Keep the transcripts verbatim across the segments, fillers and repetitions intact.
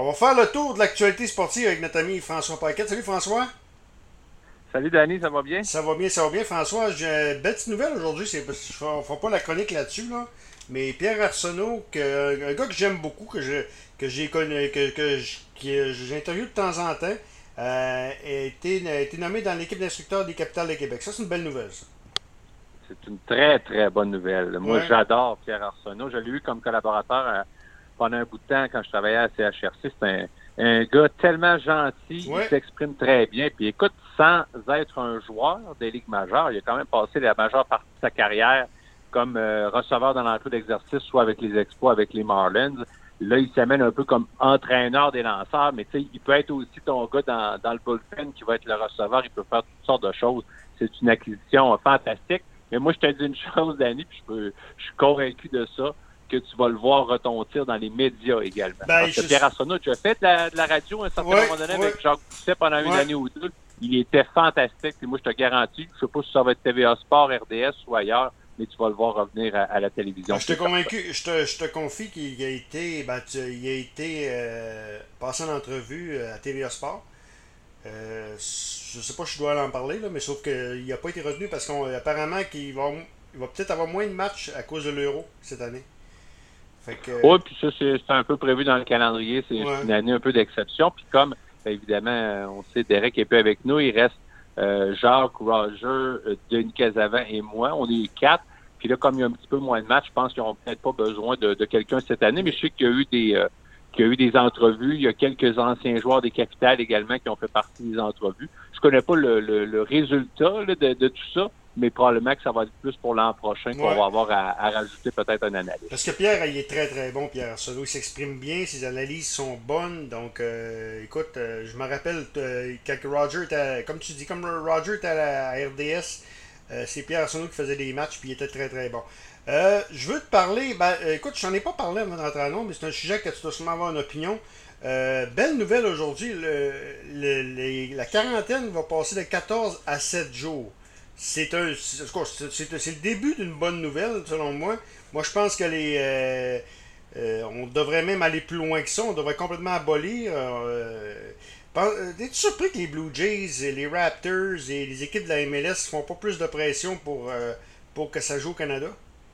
On va faire le tour de l'actualité sportive avec notre ami François Paquette. Salut François. Salut Danny, ça va bien? Ça va bien, ça va bien François. J'ai une belle petite nouvelle aujourd'hui. C'est parce que ne fera pas la chronique là-dessus, là. Mais Pierre Arsenault, que, un gars que j'aime beaucoup, que je que j'ai connu, que, que, je- que j'interviewe de temps en temps, euh, a été, a été nommé dans l'équipe d'instructeurs des Capitales de Québec. Ça, c'est une belle nouvelle, ça. C'est une très, très bonne nouvelle. Moi, Ouais. j'adore Pierre Arsenault. Je l'ai eu comme collaborateur euh, pendant un bout de temps quand je travaillais à C H R C. C'est un, un gars tellement gentil, il Ouais. s'exprime très bien. Puis écoute, sans être un joueur des ligues majeures, il a quand même passé la majeure partie de sa carrière comme euh, receveur dans l'entrée d'exercice, soit avec les Expos, avec les Marlins. Là, il s'amène un peu comme entraîneur des lanceurs, mais tu sais, il peut être aussi ton gars dans, dans le bullpen qui va être le receveur. Il peut faire toutes sortes de choses. C'est une acquisition euh, fantastique. Mais moi, je te dis une chose, Danny, puis je, peux, je suis convaincu de ça, que tu vas le voir retentir dans les médias également. Ben, Parce que je... Pierre Arsenault, tu as fait de la, de la radio à un certain Ouais, moment donné ouais, avec Jacques Pousset pendant une ouais. année ou deux. Il était fantastique. Et moi, je te garantis, je sais pas si ça va être T V A Sport, R D S ou ailleurs, mais tu vas le voir revenir à, à la télévision. Ah, je te C'est certain. convaincu, je te, je te confie qu'il a été, ben, tu- il a été euh, passé en entrevue euh, à T V A Sport. Euh, je sais pas si je dois en parler, là, mais sauf qu'il n'a pas été retenu parce qu'apparemment qu'il va, il va peut-être avoir moins de matchs à cause de l'Euro cette année. Fait que, euh, Oui, puis ça, c'est c'est un peu prévu dans le calendrier. C'est ouais, une année un peu d'exception. Puis comme, ben, évidemment, euh, on sait, Derek est plus avec nous, il reste euh, Jacques, Roger, euh, Denis Casavant et moi. On est quatre. Puis là, comme il y a un petit peu moins de matchs, je pense qu'ils n'ont peut-être pas besoin de, de quelqu'un cette année. Mais je sais qu'il y a eu des euh, qu'il y a eu des entrevues. Il y a quelques anciens joueurs des Capitales également qui ont fait partie des entrevues. Je connais pas le, le, le résultat là, de, de tout ça, mais probablement que ça va être plus pour l'an prochain qu'on ouais. va avoir à, à rajouter peut-être un analyste. Parce que Pierre, il est très très bon, Pierre Arsenault. Il s'exprime bien, ses analyses sont bonnes. Donc, euh, écoute, euh, je me rappelle euh, quand Roger était, comme tu dis, comme Roger était à la à R D S, euh, c'est Pierre Arsenault qui faisait des matchs, puis il était très très bon. Euh, je veux te parler, ben, euh, écoute, je n'en ai pas parlé avant de rentrer à Londres, mais c'est un sujet que tu dois sûrement avoir une opinion. Euh, belle nouvelle aujourd'hui, le, le- les- la quarantaine va passer de quatorze à sept jours. C'est un, c'est, c'est- c'est- c'est le début d'une bonne nouvelle, selon moi. Moi, je pense que les, euh, euh, on devrait même aller plus loin que ça. On devrait complètement abolir. Euh, pen- euh, Es-tu surpris que les Blue Jays, et les Raptors et les équipes de la M L S font pas plus de pression pour, euh, pour que ça joue au Canada?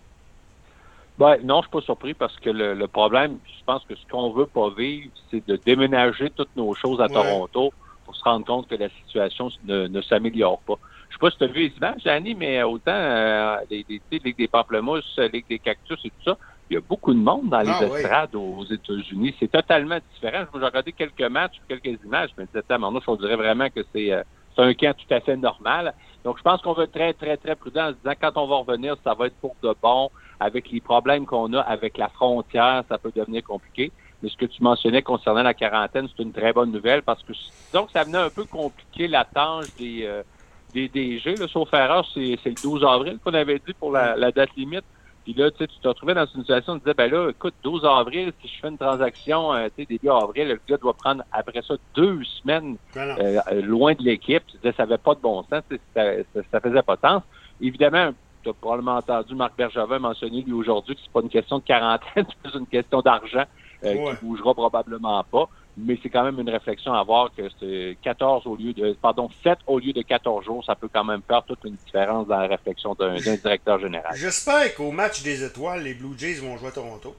Ben, non, je suis pas surpris parce que le, le problème, je pense que ce qu'on veut pas vivre, c'est de déménager toutes nos choses à Ouais. Toronto pour se rendre compte que la situation ne, ne s'améliore pas. Je sais pas si tu as vu les images, Annie, mais autant euh, les, les, tu sais, Ligue des pamplemousses, Ligue des cactus et tout ça, il y a beaucoup de monde dans les Ah oui. estrades aux États-Unis. C'est totalement différent. J'ai regardé quelques matchs, quelques images, mais maintenant, on dirait vraiment que c'est euh, c'est un camp tout à fait normal. Donc, je pense qu'on va être très, très, très prudent en se disant quand on va revenir, ça va être pour de bon. Avec les problèmes qu'on a avec la frontière, ça peut devenir compliqué. Mais ce que tu mentionnais concernant la quarantaine, c'est une très bonne nouvelle parce que disons que ça venait un peu compliquer la tâche des, euh, des D G. Là, sauf erreur, c'est, c'est le douze avril qu'on avait dit pour la, la date limite. Puis là, tu sais, tu te retrouvais dans une situation où tu disais, ben là, écoute, douze avril, si je fais une transaction, euh, tu sais, début avril, le gars doit prendre après ça deux semaines Non, non. euh, loin de l'équipe. Tu disais, ça n'avait pas de bon sens, ça, ça, ça faisait pas de sens. Évidemment, tu as probablement entendu Marc Bergevin mentionner lui aujourd'hui que c'est pas une question de quarantaine, c'est plus une question d'argent euh, Ouais. qui bougera probablement pas. Mais c'est quand même une réflexion à avoir que c'est quatorze au lieu de pardon, sept au lieu de quatorze jours, ça peut quand même faire toute une différence dans la réflexion d'un, d'un directeur général. J'espère qu'au match des étoiles, les Blue Jays vont jouer à Toronto.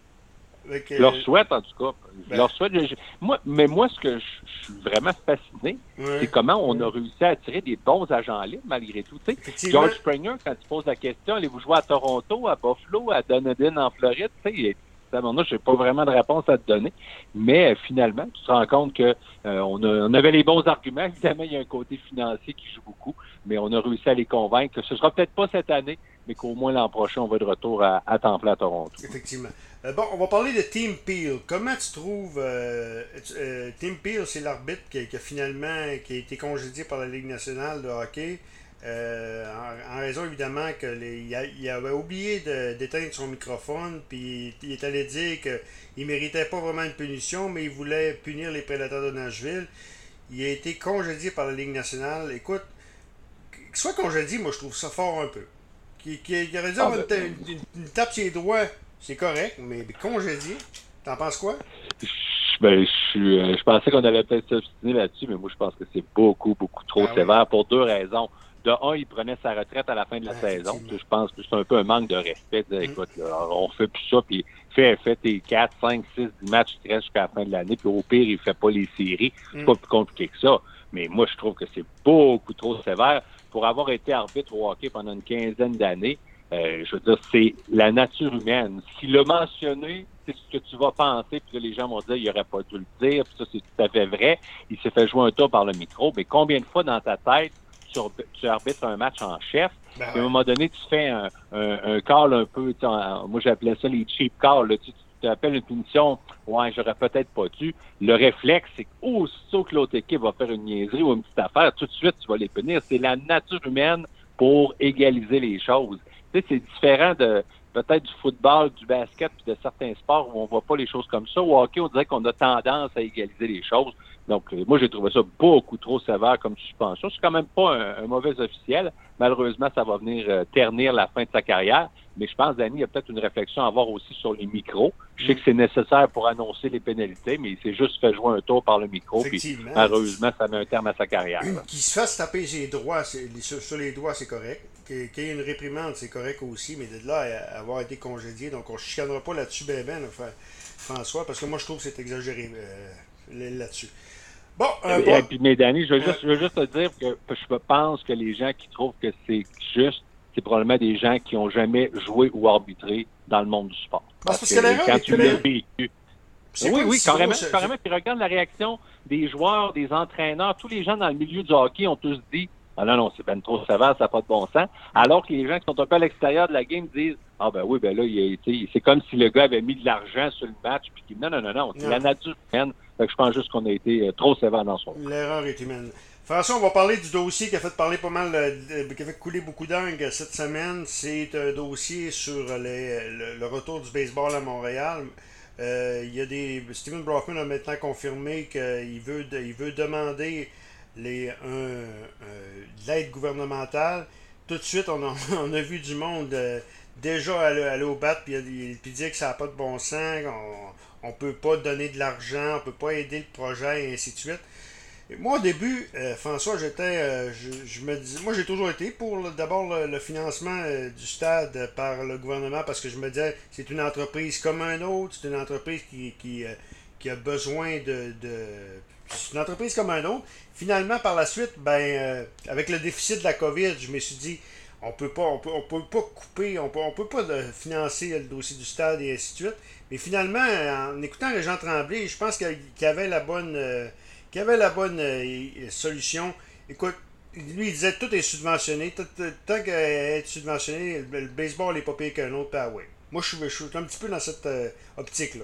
Avec, Je leur euh, souhaite, en tout cas. Je ben, leur souhaite. je- moi, mais moi, ce que je, je suis vraiment fasciné, c'est ouais. comment on a réussi à attirer des bons agents libres malgré tout. Tu sais, Effectivement. George Springer, quand tu poses la question, allez-vous jouer à Toronto, à Buffalo, à Dunedin en Floride, tu sais, ça, moi, je n'ai pas vraiment de réponse à te donner. Mais euh, finalement, tu te rends compte que euh, on, a- on avait les bons arguments. Évidemment, il y a un côté financier qui joue beaucoup, mais on a réussi à les convaincre que ce sera peut-être pas cette année, mais qu'au moins l'an prochain, on va de retour à, à temps plein à Toronto. Effectivement. Euh, bon, on va parler de Tim Peel. Comment tu trouves euh, euh, Tim Peel, c'est l'arbitre qui, qui a finalement qui a été congédié par la Ligue nationale de hockey euh, en, en raison évidemment que les, il, a- il avait oublié de- d'éteindre son microphone, puis il est allé dire qu'il méritait pas vraiment une punition, mais il voulait punir les prédateurs de Nashville. Il a été congédié par la Ligue nationale. Écoute, qu'il soit congédié, moi je trouve ça fort un peu. Qui, qui, qui aurait dû Ah, avoir ben, une, une, une tape sur les doigts, c'est correct, mais congédié, t'en penses quoi? je ben, je, suis, euh, je pensais qu'on allait peut-être s'obstiner là-dessus, mais moi, je pense que c'est beaucoup, beaucoup trop ah, sévère oui. pour deux raisons. De un, il prenait sa retraite à la fin de la ah, saison. Je pense que c'est un peu un manque de respect. De, écoute, là, on fait plus ça, puis fais, fais tes quatre, cinq, six, dix matchs qui restent jusqu'à la fin de l'année, puis au pire, il fait pas les séries. C'est mm. pas plus compliqué que ça. Mais moi, je trouve que c'est beaucoup trop sévère. Pour avoir été arbitre au hockey pendant une quinzaine d'années, euh, je veux dire, c'est la nature humaine. S'il l'a mentionné, c'est ce que tu vas penser, puis là, les gens vont dire il aurait pas dû le dire, puis ça, c'est tout à fait vrai. Il s'est fait jouer un tour par le micro, mais combien de fois dans ta tête, tu, tu arbitres un match en chef, ben ouais. puis à un moment donné, tu fais un, un, un call un peu, un, moi j'appelais ça les cheap calls, là, tu, tu t'appelles une punition, ouais, j'aurais peut-être pas dû. Le réflexe, c'est qu'aussitôt que l'autre équipe va faire une niaiserie ou une petite affaire, tout de suite, tu vas les punir. C'est la nature humaine pour égaliser les choses. Tu sais, c'est différent de peut-être du football, du basket, puis de certains sports où on voit pas les choses comme ça. Au hockey, on dirait qu'on a tendance à égaliser les choses. Donc, moi, j'ai trouvé ça beaucoup trop sévère comme suspension. C'est quand même pas un, un mauvais officiel. Malheureusement, ça va venir euh, ternir la fin de sa carrière. Mais je pense, Danny, il y a peut-être une réflexion à avoir aussi sur les micros. Je sais que c'est nécessaire pour annoncer les pénalités, mais il s'est juste fait jouer un tour par le micro. Puis, malheureusement, ça met un terme à sa carrière. Qu'il se fasse taper ses droits, sur, sur les doigts, c'est correct. Qu'il y ait une réprimande, c'est correct aussi. Mais de là à avoir été congédié, donc on ne chicanera pas là-dessus, ben ben, François, parce que moi, je trouve que c'est exagéré euh, là-dessus. Bon, euh, bon. Et puis, mais Danny, je veux, juste, je veux juste te dire que je pense que les gens qui trouvent que c'est juste, c'est probablement des gens qui n'ont jamais joué ou arbitré dans le monde du sport. Parce, parce que, que quand tu l'as vécu. Oui, oui, oui, carrément, c'est... carrément. Puis regarde la réaction des joueurs, des entraîneurs, tous les gens dans le milieu du hockey ont tous dit ah non, non, c'est ben trop sévère, ça n'a pas de bon sens. Alors que les gens qui sont un peu à l'extérieur de la game disent ah ben oui, ben là, il a, c'est comme si le gars avait mis de l'argent sur le match. Puis non, non, non, non, c'est non. la nature humaine. Fait que je pense juste qu'on a été trop sévère dans son rôle. L'erreur est humaine. François, on va parler du dossier qui a fait parler pas mal, euh, qui a fait couler beaucoup d'angles cette semaine. C'est un dossier sur les, le, le retour du baseball à Montréal. Euh, il y a des, Stephen Brockman a maintenant confirmé qu'il veut, il veut demander les, un, un, de l'aide gouvernementale. Tout de suite, on a, on a vu du monde euh, déjà aller, aller au bat puis, puis dire que ça n'a pas de bon sens, on ne peut pas donner de l'argent, on ne peut pas aider le projet et ainsi de suite. Et moi, au début, euh, François, j'étais, euh, je, je me dis, moi, j'ai toujours été pour le, d'abord le, le financement euh, du stade par le gouvernement parce que je me disais, c'est une entreprise comme un autre, c'est une entreprise qui, qui, euh, qui a besoin de, de... C'est une entreprise comme un autre. Finalement, par la suite, ben, euh, avec le déficit de la COVID, je me suis dit, on peut pas, on peut, on peut pas couper, on peut, on peut pas financer le dossier du stade et ainsi de suite. Mais finalement, en écoutant Régent Tremblay, je pense qu'il y avait la bonne... Euh, qui avait la bonne euh, solution. Écoute, lui, il disait tout est subventionné. Tout, tout, tant qu'à être subventionné, le, le baseball n'est pas pire qu'un autre, puis ah ouais. Moi, je suis, je suis un petit peu dans cette euh, optique-là.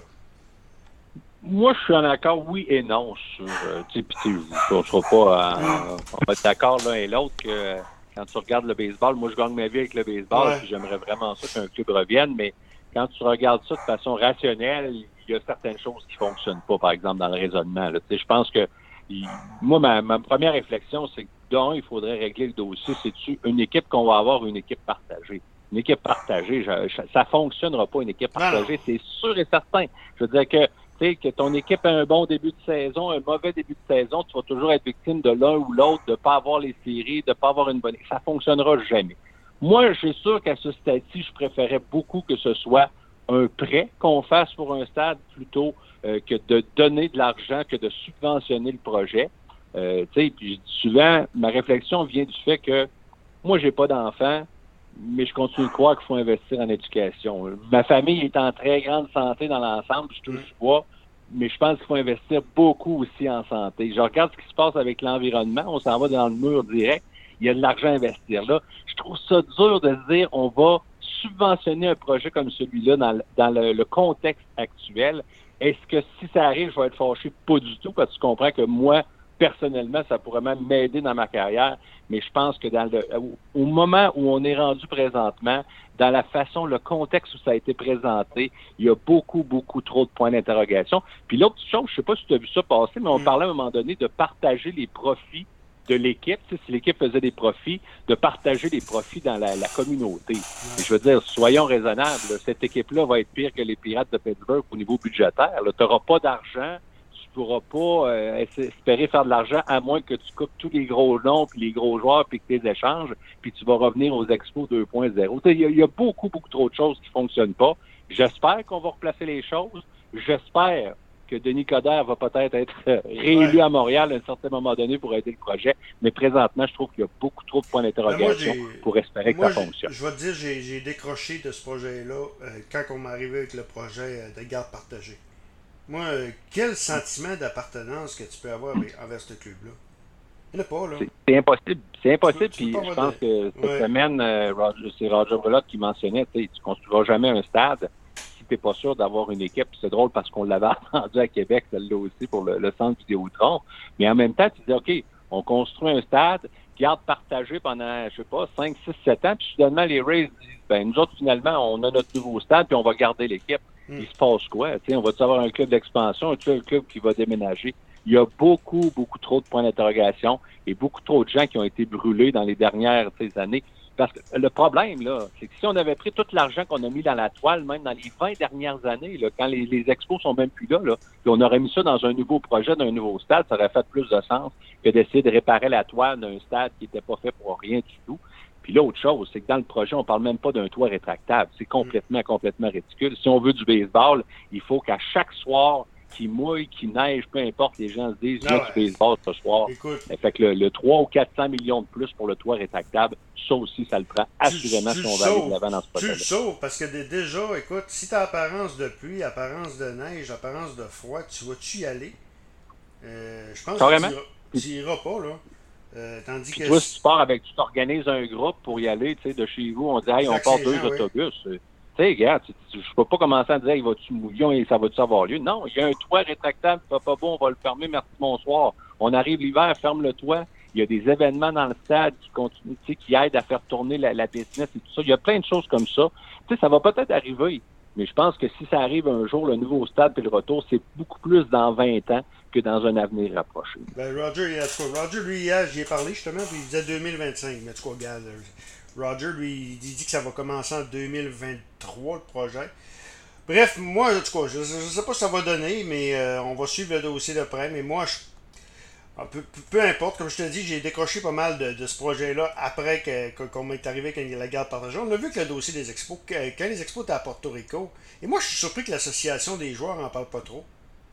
Moi, je suis en accord, oui et non. Sur, euh, tu sais, on ne sera pas euh, on va être d'accord l'un et l'autre que quand tu regardes le baseball, moi, je gagne ma vie avec le baseball, ouais. Puis j'aimerais vraiment ça qu'un club revienne, mais quand tu regardes ça de façon rationnelle, il y a certaines choses qui fonctionnent pas, par exemple, dans le raisonnement. Là. Je pense que il, moi, ma, ma première réflexion, c'est que d'un, il faudrait régler le dossier. C'est-tu une équipe qu'on va avoir, une équipe partagée? Une équipe partagée, je, je, ça fonctionnera pas, une équipe partagée, c'est sûr et certain. Je veux dire que, tu sais, que ton équipe a un bon début de saison, un mauvais début de saison, tu vas toujours être victime de l'un ou l'autre, de ne pas avoir les séries, de ne pas avoir une bonne... Ça fonctionnera jamais. Moi, je suis sûr qu'à ce stade-ci, je préférais beaucoup que ce soit un prêt qu'on fasse pour un stade plutôt euh, que de donner de l'argent, que de subventionner le projet. Euh, tu sais, puis souvent, ma réflexion vient du fait que moi, j'ai pas d'enfants, mais je continue de croire qu'il faut investir en éducation. Ma famille est en très grande santé dans l'ensemble, je touche du bois, mais je pense qu'il faut investir beaucoup aussi en santé. Je regarde ce qui se passe avec l'environnement, on s'en va dans le mur direct, il y a de l'argent à investir là. Je trouve ça dur de se dire on va subventionner un projet comme celui-là dans, le, dans le, le contexte actuel. Est-ce que si ça arrive, je vais être fâché? Pas du tout, parce que tu comprends que moi, personnellement, ça pourrait même m'aider dans ma carrière, mais je pense que dans le au moment où on est rendu présentement, dans la façon, le contexte où ça a été présenté, il y a beaucoup, beaucoup trop de points d'interrogation. Puis l'autre chose, je sais pas si tu as vu ça passer, mais on mm. parlait à un moment donné de partager les profits de l'équipe, tu sais, si l'équipe faisait des profits, de partager les profits dans la, la communauté. Et je veux dire, soyons raisonnables, cette équipe-là va être pire que les Pirates de Pittsburgh au niveau budgétaire. Tu n'auras pas d'argent, pourras pas euh, espérer faire de l'argent à moins que tu coupes tous les gros noms puis les gros joueurs puis que tu les échanges, puis tu vas revenir aux Expos deux point zéro. Il y, y a beaucoup, beaucoup trop de choses qui fonctionnent pas. J'espère qu'on va replacer les choses. J'espère que Denis Coderre va peut-être être réélu ouais. à Montréal à un certain moment donné pour aider le projet. Mais présentement, je trouve qu'il y a beaucoup trop de points d'interrogation pour espérer moi, que ça fonctionne. Je vais te dire, j'ai, j'ai décroché de ce projet-là euh, quand on m'est arrivé avec le projet euh, de garde partagée. Moi, euh, quel sentiment d'appartenance que tu peux avoir avec, envers ce club-là? Il n'y en a pas, là. C'est, c'est impossible. C'est impossible. Puis je pense de... que cette ouais. semaine, euh, Roger, c'est Roger Brulotte qui mentionnait, tu ne construiras jamais un stade si tu n'es pas sûr d'avoir une équipe. C'est drôle parce qu'on l'avait entendu à Québec, celle-là aussi, pour le, le centre Vidéotron. Mais en même temps, tu dis, OK, on construit un stade, garde partagé pendant, je sais pas, cinq, six, sept ans, puis soudainement, les Rays disent, ben nous autres, finalement, on a notre nouveau stade, puis on va garder l'équipe. Mm. Il se passe quoi? T'sais, on va avoir un club d'expansion, un club, un club qui va déménager? Il y a beaucoup, beaucoup trop de points d'interrogation et beaucoup trop de gens qui ont été brûlés dans les dernières années. Parce que le problème, là, c'est que si on avait pris tout l'argent qu'on a mis dans la toile, même dans les vingt dernières années, là, quand les, les expos sont même plus là, là, puis on aurait mis ça dans un nouveau projet, d'un nouveau stade, ça aurait fait plus de sens que d'essayer de réparer la toile d'un stade qui n'était pas fait pour rien du tout. Puis l'autre chose, c'est que dans le projet, on parle même pas d'un toit rétractable. C'est complètement, complètement ridicule. Si on veut du baseball, il faut qu'à chaque soir, qu'il mouille, qu'il neige, peu importe, les gens se disent, il y a du baseball ce soir. Écoute, fait que le, le trois ou quatre cents millions de plus pour le toit rétractable, ça aussi, ça le prend assurément tu, tu si on va aller de l'avant dans ce projet. Tu le sauves, parce que déjà, écoute, si tu as apparence de pluie, apparence de neige, apparence de froid, tu vas-tu y aller? Euh, je pense Carrément? que tu n'iras pas, là. Euh, tandis Puis que toi, si tu pars avec, tu t'organises un groupe pour y aller, tu sais, de chez vous, on dit, hey, on part deux oui. autobus. Tu sais, regarde, je peux pas commencer à dire, il va-tu mouiller et ça va-tu avoir lieu? Non, il y a un toit rétractable, pas pas bon, on va le fermer, merci, bonsoir. On arrive l'hiver, ferme le toit. Il y a des événements dans le stade qui continuent, tu sais, qui aident à faire tourner la, la business et tout ça. Il y a plein de choses comme ça. Tu sais, ça va peut-être arriver, mais je pense que si ça arrive un jour, le nouveau stade puis le retour, c'est beaucoup plus dans vingt ans que dans un avenir rapproché. Ben, Roger, Roger, lui, hier, j'y ai parlé justement, puis il disait deux mille vingt-cinq. Mais tu quoi, regarde, Roger, lui, il dit que ça va commencer en deux mille vingt-trois, le projet. Bref, moi, en tout cas, je ne sais pas ce que ça va donner, mais euh, on va suivre le dossier de près. Mais moi, je, peu, peu importe, comme je te dis, j'ai décroché pas mal de, de ce projet-là après que, qu'on m'est arrivé avec la garde partagée. On a vu que le dossier des expos, quand les expos étaient à Porto Rico, et moi, je suis surpris que l'association des joueurs n'en parle pas trop.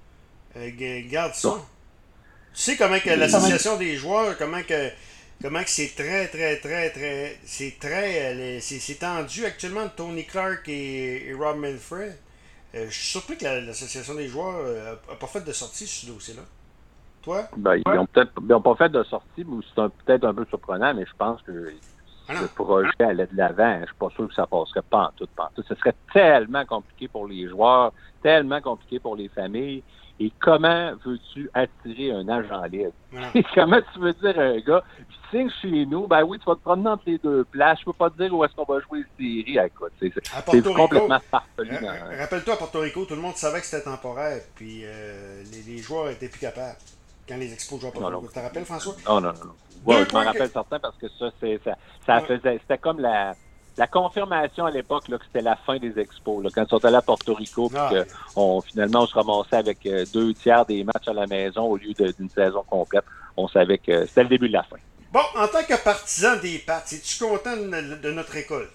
Euh, garde ça. Non. Tu sais comment que l'association des joueurs, comment que comment que c'est très, très, très, très, c'est très, c'est, c'est tendu actuellement de Tony Clark et, et Rob Manfred. Euh, je suis surpris que la, l'association des joueurs n'a pas fait de sortie sur ce dossier-là. Toi? Ben, ils n'ont peut-être ils ont pas fait de sortie, mais c'est un, peut-être un peu surprenant, mais je pense que ah le projet allait de l'avant. Je suis pas sûr que ça passerait pas en tout, pas en tout. Ce serait tellement compliqué pour les joueurs, tellement compliqué pour les familles. Et comment veux-tu attirer un agent libre? Voilà. Comment tu veux dire à un gars, tu signes chez nous, ben oui, tu vas te promener entre les deux places, je peux pas te dire où est-ce qu'on va jouer les séries. Écoute, c'est, c'est, c'est complètement farfelu. Dans... Rappelle-toi, à Porto Rico, tout le monde savait que c'était temporaire, puis euh, les, les joueurs étaient plus capables quand les expos jouaient à Porto Rico. Tu te rappelles, François? Non, non, non. non. Ouais, je m'en rappelle que... certain parce que ça, c'est, ça, ça ouais. faisait, c'était comme la... La confirmation à l'époque là, que c'était la fin des expos. Là, quand ils sont allés à Porto Rico, ah, puis on, finalement, on se ramassait avec euh, deux tiers des matchs à la maison au lieu de, d'une saison complète. On savait que c'était le début de la fin. Bon, en tant que partisan des Pats, es-tu content de, de notre récolte?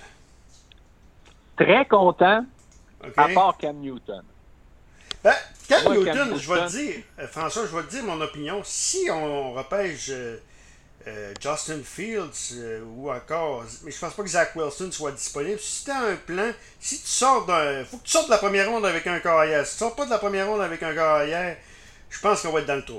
Très content, okay. À part Cam Newton. Ben, Cam Moi, Newton, Cam je vais te dire, euh, François, je vais te dire mon opinion. Si on repêche... Euh, Euh, Justin Fields euh, ou encore, mais je pense pas que Zach Wilson soit disponible. Si tu as un plan, si tu sors d'un, faut que tu sortes de la première ronde avec un corps arrière. Si tu sors pas de la première ronde avec un corps arrière, je pense qu'on va être dans le trou.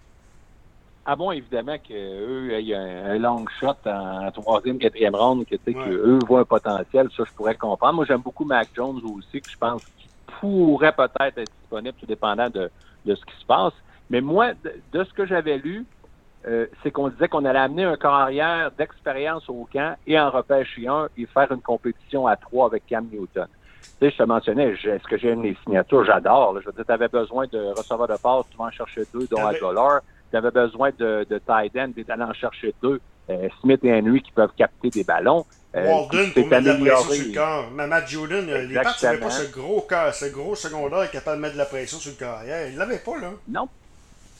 À moins évidemment qu'eux aient un, un long shot en troisième, quatrième ronde, que tu sais ouais. qu'eux voient un potentiel, ça je pourrais comprendre. Moi j'aime beaucoup Mac Jones aussi, que je pense qu'il pourrait peut-être être disponible, tout dépendant de, de ce qui se passe. Mais moi, de, de ce que j'avais lu, Euh, c'est qu'on disait qu'on allait amener un corps arrière d'expérience au camp et en repêcher un et faire une compétition à trois avec Cam Newton. Tu sais, je te mentionnais, est-ce que j'aime les signatures? J'adore. Là. Je veux dire, tu avais besoin de receveurs de passe, tu vas en chercher deux, dont Aguilar. Tu avais besoin de, de tight end, tu allais en chercher deux. Euh, Smith et Henry qui peuvent capter des ballons. Euh, Walden pour mettre de la pression sur le corps. Mais Matt Judon, les Pats n'avaient pas ce gros, corps, ce gros secondaire capable de mettre de la pression sur le corps arrière. Ils ne l'avaient pas, là. Non.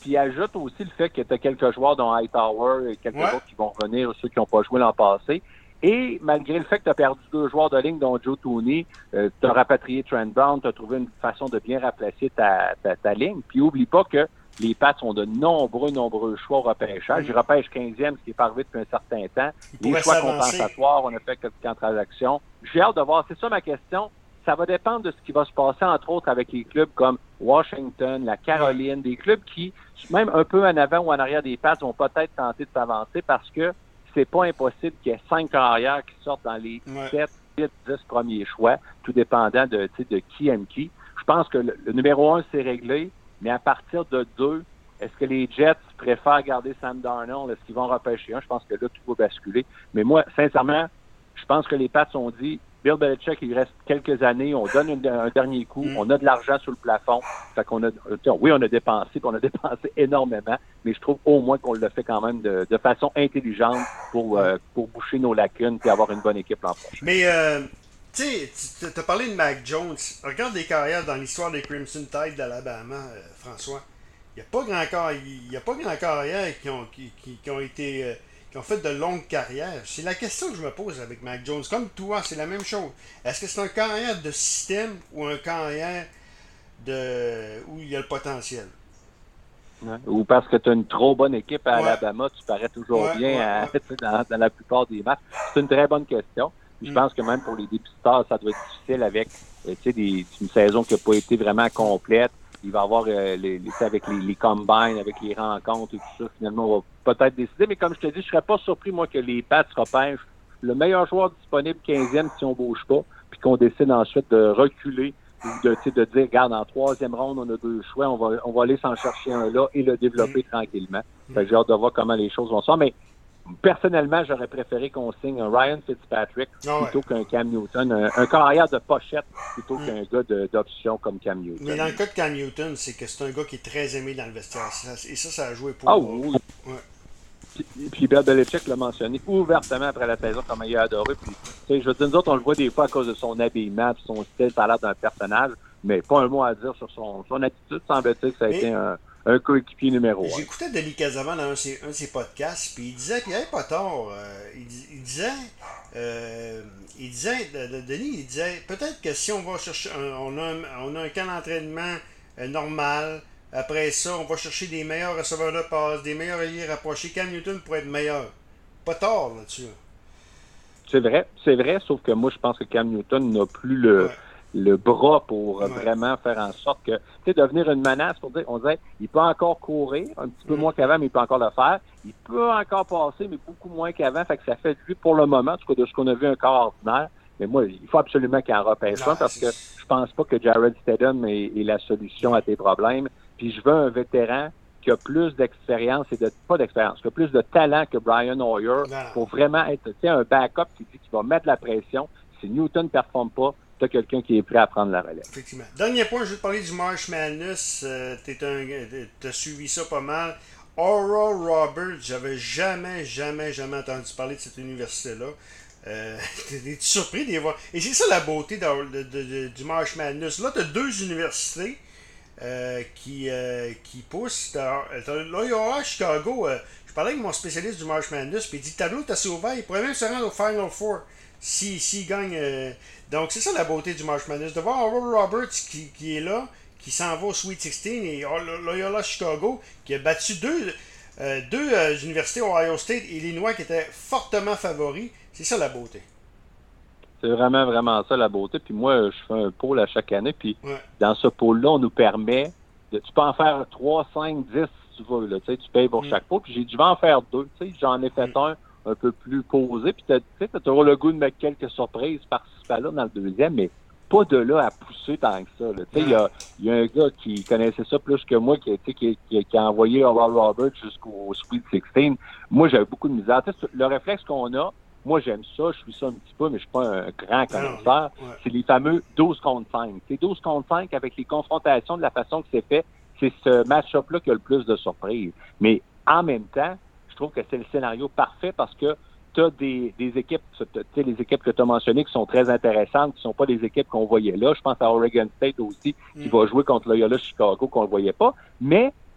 puis ajoute aussi le fait que tu as quelques joueurs dont Hightower et quelques ouais. autres qui vont revenir, ceux qui n'ont pas joué l'an passé. Et malgré le fait que tu as perdu deux joueurs de ligne, dont Joe Thuney, euh, tu as rapatrié Trent Brown, tu as trouvé une façon de bien remplacer ta, ta, ta ligne. Puis oublie pas que les Pats ont de nombreux, nombreux choix au repêchage. Mm. Ils repêchent quinzième, ce qui est pas arrivé depuis un certain temps. Les choix compensatoires, on a fait quelques transactions. J'ai hâte de voir. C'est ça ma question. Ça va dépendre de ce qui va se passer, entre autres, avec les clubs comme Washington, la Caroline, des clubs qui, même un peu en avant ou en arrière des Pats, vont peut-être tenter de s'avancer parce que c'est pas impossible qu'il y ait cinq carrières qui sortent dans les ouais. sept, huit, dix premiers choix, tout dépendant de, de qui aime qui. Je pense que le, le numéro un, c'est réglé, mais à partir de deux, est-ce que les Jets préfèrent garder Sam Darnold? Est-ce qu'ils vont repêcher un? Je pense que là, tout va basculer. Mais moi, sincèrement, je pense que les Pats ont dit, Bill Belichick, il reste quelques années, on donne une, un dernier coup, mm. on a de l'argent sur le plafond. Fait qu'on a, oui, on a dépensé, puis on a dépensé énormément, mais je trouve au moins qu'on le fait quand même de, de façon intelligente pour, euh, pour boucher nos lacunes et avoir une bonne équipe l'an prochain. Mais, euh, tu sais, tu as parlé de Mac Jones. Regarde les carrières dans l'histoire des Crimson Tide d'Alabama, euh, François. Il n'y a pas grand carrière, il y a pas grand carrière qui ont, qui, qui, qui ont été... Euh, qui ont fait de longues carrières. C'est la question que je me pose avec Mac Jones. Comme toi, c'est la même chose. Est-ce que c'est un carrière de système ou un carrière de où il y a le potentiel? Ouais. Ou parce que tu as une trop bonne équipe à ouais. Alabama, tu parais toujours ouais, bien ouais, à, ouais. Dans, dans la plupart des matchs. C'est une très bonne question. Puis je mm. pense que même pour les débutants, ça doit être difficile avec des, une saison qui n'a pas été vraiment complète. Il va y avoir euh, les, les, avec les, les combines, avec les rencontres et tout ça. Finalement, on va peut-être décider. Mais comme je te dis, je serais pas surpris, moi, que les Pats repêchent le meilleur joueur disponible quinzième si on bouge pas, puis qu'on décide ensuite de reculer ou de, de dire, regarde, en troisième ronde, on a deux choix, on va, on va aller s'en chercher un là et le développer mm. tranquillement. Mm. Fait que j'ai hâte de voir comment les choses vont se faire. Mais personnellement, j'aurais préféré qu'on signe un Ryan Fitzpatrick oh plutôt ouais. qu'un Cam Newton, un, un carrière de pochette plutôt mm. qu'un gars de, d'option comme Cam Newton. Mais dans le cas de Cam Newton, c'est que c'est un gars qui est très aimé dans le vestiaire. Et ça, ça a joué pour... Ah oui. Ouais. Puis, puis Bill Belichick l'a mentionné ouvertement après la saison, comment il a adoré. Puis, tu sais, je veux dire, nous autres, on le voit des fois à cause de son habillement, son style, ça a l'air d'un personnage, mais pas un mot à dire sur son, son attitude. Semble-t-il que ça a mais... été un... un coéquipier numéro un. J'écoutais Denis Casavant dans un de ses, un de ses podcasts, puis il disait, puis il avait pas tort, euh, il, il disait, euh, il disait, de, de, Denis, il disait, peut-être que si on va chercher, un, on, a un, on a un camp d'entraînement euh, normal, après ça, on va chercher des meilleurs receveurs de passe, des meilleurs alliés rapprochés, Cam Newton pourrait être meilleur. Pas tort là-dessus. C'est vrai, c'est vrai, sauf que moi, je pense que Cam Newton n'a plus le... Ouais. le bras pour ouais. vraiment faire en sorte que, tu sais, devenir une menace, pour dire, on dirait, il peut encore courir, un petit peu mm. moins qu'avant, mais il peut encore le faire. Il peut encore passer, mais beaucoup moins qu'avant, fait que ça fait de lui, pour le moment, en tout cas, de ce qu'on a vu, un corps ordinaire. Mais moi, il faut absolument qu'il en repêche un, parce que je pense pas que Jared Stidham est, est la solution à tes problèmes. Puis je veux un vétéran qui a plus d'expérience et de, pas d'expérience, qui a plus de talent que Brian Hoyer non. pour vraiment être, tu sais, un backup qui, qui va mettre la pression. Si Newton ne performe pas, tu as quelqu'un qui est prêt à prendre la relève. Effectivement. Dernier point, je vais te parler du March Madness. Euh, tu as suivi ça pas mal. Oral Roberts, j'avais jamais, jamais, jamais entendu parler de cette université-là. Euh, T'es surpris d'y voir. Et c'est ça la beauté de, de, de, de, du March Madness. Là, tu as deux universités euh, qui, euh, qui poussent. Tu as Loyola Chicago. Euh, je parlais avec mon spécialiste du March Madness, puis il dit le tableau est assez ouvert. Il pourrait même se rendre au Final Four s'il si, si gagne. Euh, Donc, c'est ça la beauté du March Madness. De voir Oral Roberts qui, qui est là, qui s'en va au Sweet seize, et Loyola Chicago qui a battu deux, euh, deux euh, universités, Ohio State et Illinois, qui étaient fortement favoris. C'est ça la beauté. C'est vraiment, vraiment ça la beauté. Puis moi, je fais un pôle à chaque année. Puis ouais. dans ce pôle-là, on nous permet, de, tu peux en faire trois, cinq, dix si tu veux. Là, tu payes pour mm. chaque pôle. Puis j'ai dit, je vais en faire deux. J'en ai fait mm. un un peu plus posé. Puis tu as toujours le goût de mettre quelques surprises par-ci par-là dans le deuxième, mais pas de là à pousser tant que ça. Il y a, y a un gars qui connaissait ça plus que moi, qui, qui, qui, qui a envoyé Oral Roberts jusqu'au Sweet seize. Moi, j'avais beaucoup de misère. T'sais, le réflexe qu'on a, moi, j'aime ça, je suis ça un petit peu, mais je suis pas un grand connaisseur. Ouais. C'est les fameux douze contre cinq. C'est douze contre cinq avec les confrontations de la façon que c'est fait. C'est ce match-up-là qui a le plus de surprises. Mais en même temps, je trouve que c'est le scénario parfait parce que tu as des, des équipes, tu sais, les équipes que tu as mentionnées qui sont très intéressantes, qui sont pas des équipes qu'on voyait là. Je pense à Oregon State aussi, qui mm. va jouer contre Loyola Chicago, qu'on ne voyait pas. Mais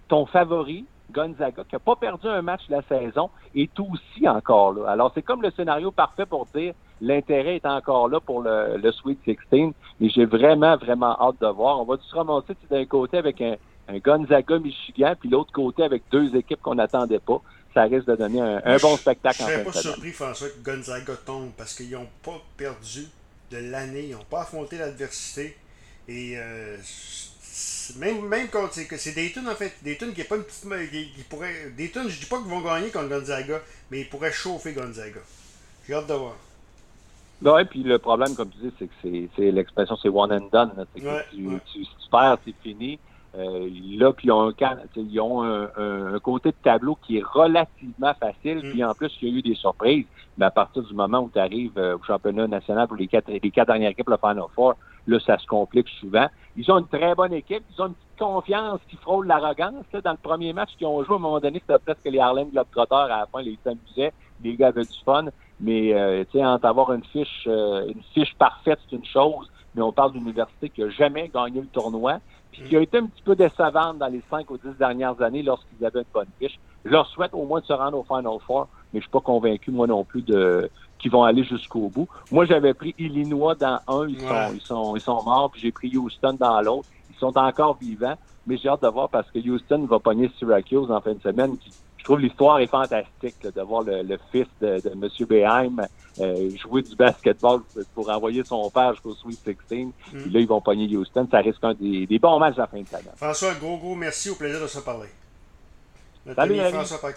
ton favori, Gonzaga, qui n'a pas perdu un match de la saison, est aussi encore là. Alors, c'est comme le scénario parfait pour dire l'intérêt est encore là pour le, le Sweet seize, mais j'ai vraiment, vraiment hâte de voir. On va se ramasser d'un côté avec un, un Gonzaga-Michigan, puis l'autre côté avec deux équipes qu'on n'attendait pas. Ça risque de donner un, un bon spectacle en fin de semaine. Je ne serais pas surpris, François, que Gonzaga tombe, parce qu'ils n'ont pas perdu de l'année, ils n'ont pas affronté l'adversité. Et euh, même, même quand c'est, c'est Dayton, en fait, Dayton qui n'est pas une petite. Qui, qui pourrait, Dayton, je dis pas qu'ils vont gagner contre Gonzaga, mais ils pourraient chauffer Gonzaga. J'ai hâte de voir. Oui, puis le problème, comme tu dis, c'est que c'est, c'est l'expression, c'est one and done. Là. C'est que ouais, tu, ouais. tu, si tu perds, c'est fini. Euh, là, puis ils ont, un, ils ont un, un, un côté de tableau qui est relativement facile. Mm. Puis en plus, il y a eu des surprises. Mais à partir du moment où tu arrives au championnat national pour les quatre, les quatre dernières équipes, le Final Four, là, ça se complique souvent. Ils ont une très bonne équipe. Ils ont une petite confiance qui frôle l'arrogance. Là. Dans le premier match qu'ils ont joué, à un moment donné, c'était presque les Harlem Globetrotters. À la fin, ils s'amusaient. Les gars avaient du fun. Mais, euh, tu sais, entre avoir une fiche, euh, une fiche parfaite, c'est une chose. Mais on parle d'une université qui n'a jamais gagné le tournoi, puis qui a été un petit peu décevante dans les cinq ou dix dernières années lorsqu'ils avaient une bonne fiche. Je leur souhaite au moins de se rendre au Final Four, mais je suis pas convaincu, moi non plus, de qu'ils vont aller jusqu'au bout. Moi, j'avais pris Illinois dans un, ils sont, ouais. ils sont, ils sont morts, puis j'ai pris Houston dans l'autre. Ils sont encore vivants, mais j'ai hâte de voir parce que Houston va pogner Syracuse en fin de semaine. Je trouve que l'histoire est fantastique, là, de voir le, le fils de, de M. Boeheim euh, jouer du basketball pour envoyer son père jusqu'au Sweet seize. Mm. Puis là, ils vont pogner Houston. Ça risque un des, des bons matchs à la fin de semaine. François, gros, gros merci. Au plaisir de se parler. Notre Salut, ami François Paquin.